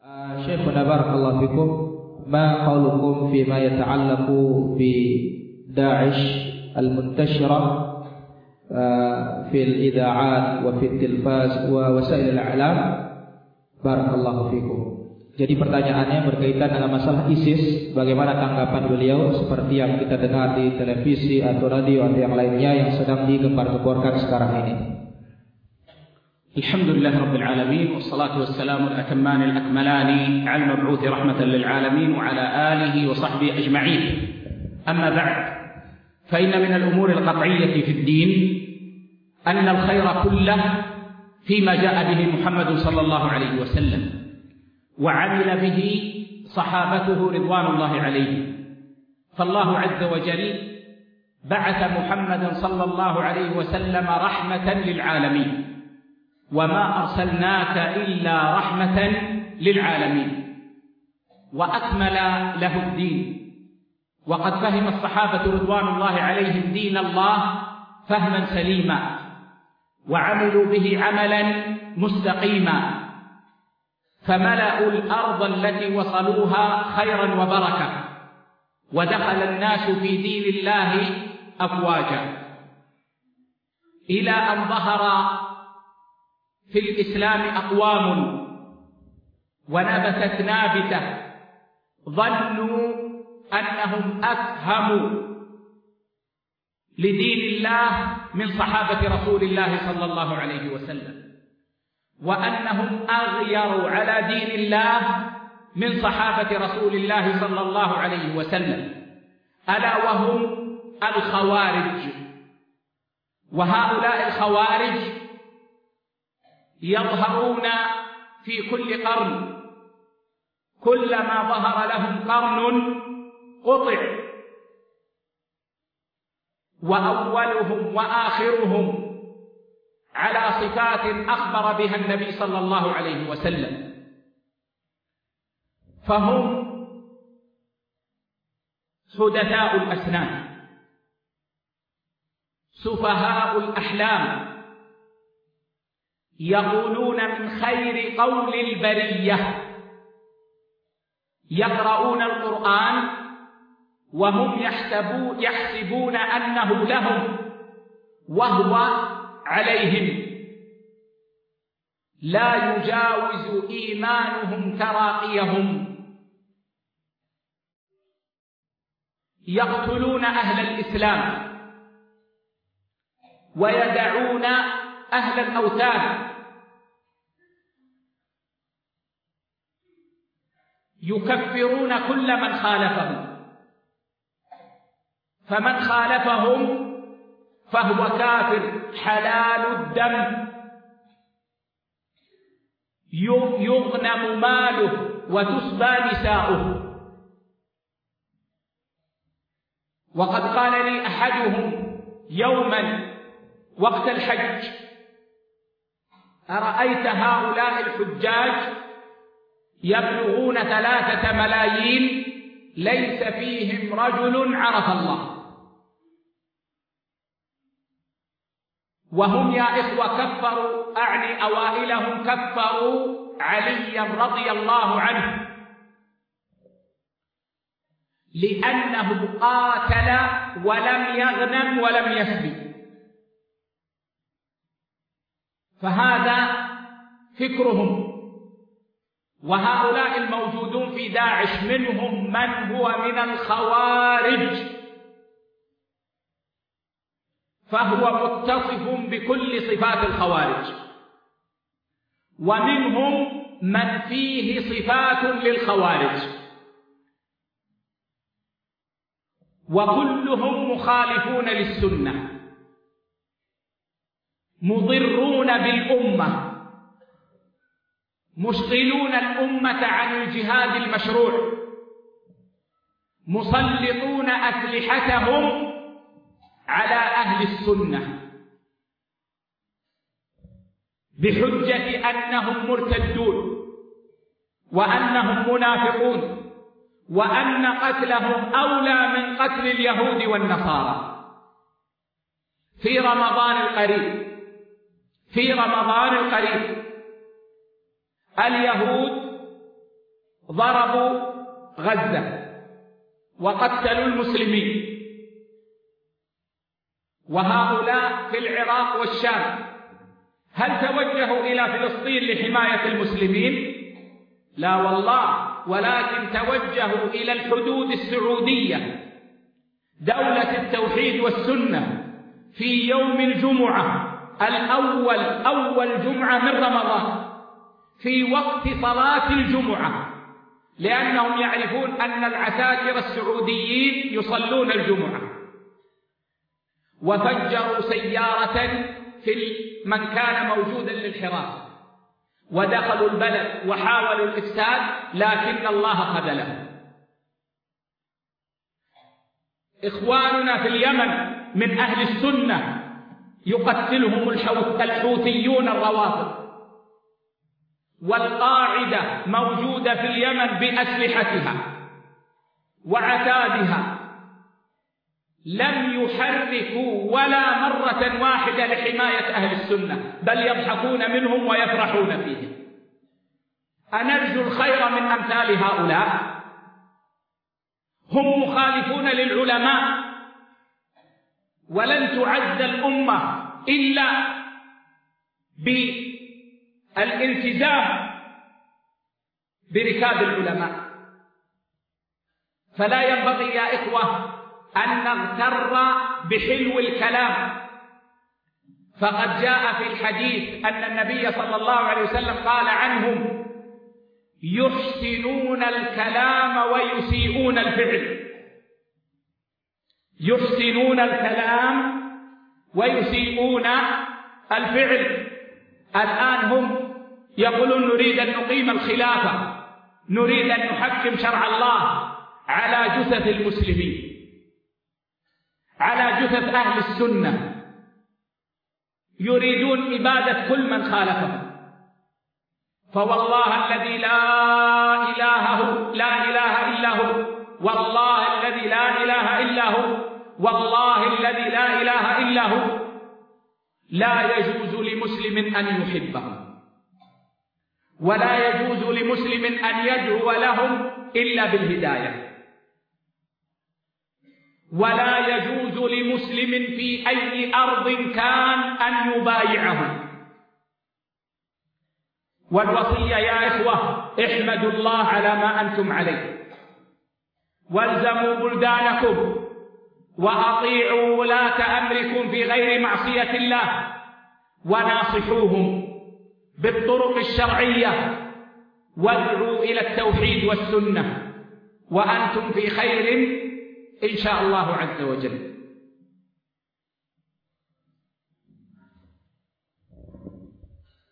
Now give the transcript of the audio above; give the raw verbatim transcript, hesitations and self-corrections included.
Syekhuna barakallahu fikum, ma qaulukum fima yata'allaqu bi Da'ish al-muntashira fil ida'at wa fit tilfaz wa wasail al-i'lam. Barakallahu fikum. Jadi pertanyaannya berkaitan dengan masalah ISIS. Bagaimana tanggapan beliau seperti yang kita dengar di televisi atau radio atau yang lainnya yang sedang digembar-gemborkan sekarang ini? الحمد لله رب العالمين والصلاة والسلام الأتمان الأكملان على المبعوث رحمة للعالمين وعلى آله وصحبه أجمعين. أما بعد، فإن من الأمور القطعية في الدين أن الخير كله فيما جاء به محمد صلى الله عليه وسلم وعمل به صحابته رضوان الله عليهم. فالله عز وجل بعث محمدا صلى الله عليه وسلم رحمة للعالمين، وما أرسلناك إلا رحمة للعالمين، وأكمل له الدين. وقد فهم الصحابة رضوان الله عليهم دين الله فهما سليما، وعملوا به عملا مستقيما، فملأوا الأرض التي وصلوها خيرا وبركة، ودخل الناس في دين الله أفواجا، إلى أن ظهر في الإسلام أقوام ونبتت نابتة ظنوا أنهم أفهم لدين الله من صحابة رسول الله صلى الله عليه وسلم، وأنهم أغيروا على دين الله من صحابة رسول الله صلى الله عليه وسلم، ألا وهم الخوارج. وهؤلاء الخوارج يظهرون في كل قرن، كلما ظهر لهم قرن قطع، وأولهم وآخرهم على صفات أخبر بها النبي صلى الله عليه وسلم، فهم حدثاء الأسنان، سفهاء الأحلام، يقولون من خير قول البرية، يقرؤون القرآن وهم يحسبون, يحسبون أنه لهم وهو عليهم، لا يجاوز إيمانهم تراقيهم، يقتلون أهل الإسلام ويدعون أهل الأوثان، يكفرون كل من خالفهم، فمن خالفهم فهو كافر حلال الدم، يغنم ماله وتسبى نساؤه. وقد قال لي أحدهم يوما وقت الحج: أرأيت هؤلاء الحجاج يبلغون ثلاثة ملايين ليس فيهم رجل عرف الله، وهم يا إخوة كفروا، أعني أوائلهم كفروا عليا رضي الله عنه لأنه قاتل ولم يغنم ولم يسبي. فهذا فكرهم. وهؤلاء الموجودون في داعش منهم من هو من الخوارج، فهو متصف بكل صفات الخوارج، ومنهم من فيه صفات للخوارج، وكلهم مخالفون للسنة، مضرون بالأمة، مشغلون الأمة عن الجهاد المشروع، مسلطون أسلحتهم على أهل السنة بحجة أنهم مرتدون وأنهم منافقون وأن قتلهم أولى من قتل اليهود والنصارى. في رمضان القريب في رمضان القريب اليهود ضربوا غزة وقتلوا المسلمين، وهؤلاء في العراق والشام، هل توجهوا إلى فلسطين لحماية المسلمين؟ لا والله، ولكن توجهوا إلى الحدود السعودية، دولة التوحيد والسنة، في يوم الجمعة الأول، أول جمعة من رمضان، في وقت صلاة الجمعة، لأنهم يعرفون أن العساكر السعوديين يصلون الجمعة، وفجروا سيارة في من كان موجودا للحراسة، ودخلوا البلد وحاولوا الإفساد، لكن الله خذلهم. إخواننا في اليمن من أهل السنة يقتلهم الحوثيون الروافض، والقاعدة موجودة في اليمن بأسلحتها وعتادها، لم يحركوا ولا مرة واحدة لحماية أهل السنة، بل يضحكون منهم ويفرحون فيهم. أنرجو الخير من أمثال هؤلاء؟ هم مخالفون للعلماء، ولن تعز الأمة إلا بالالتزام بركاب العلماء. فلا ينبغي يا إخوة أن نغتر بحلو الكلام، فقد جاء في الحديث أن النبي صلى الله عليه وسلم قال عنهم: يحسنون الكلام ويسيئون الفعل. يحسنون الكلام ويسيئون الفعل. الآن هم يقولون نريد أن نقيم الخلافة، نريد أن نحكم شرع الله على جثث المسلمين، على جثث أهل السنة، يريدون إبادة كل من خالفهم. فوالله الذي لا إله هو لا إله إلا هو، والله الذي لا إله إلا هو، والله الذي لا إله إلا هو، لا يجوز لمسلم أن يحبهم، ولا يجوز لمسلم أن يدعو لهم إلا بالهداية، ولا يجوز لمسلم في أي أرض كان أن يبايعهم. والوصية يا إخوة: احمدوا الله على ما أنتم عليه، والزموا بلدانكم، وأطيعوا ولاة أمركم في غير معصية الله، وناصحوهم بالطرق الشرعية، وادعوا إلى التوحيد والسنة، وأنتم في خير إن شاء الله عز وجل.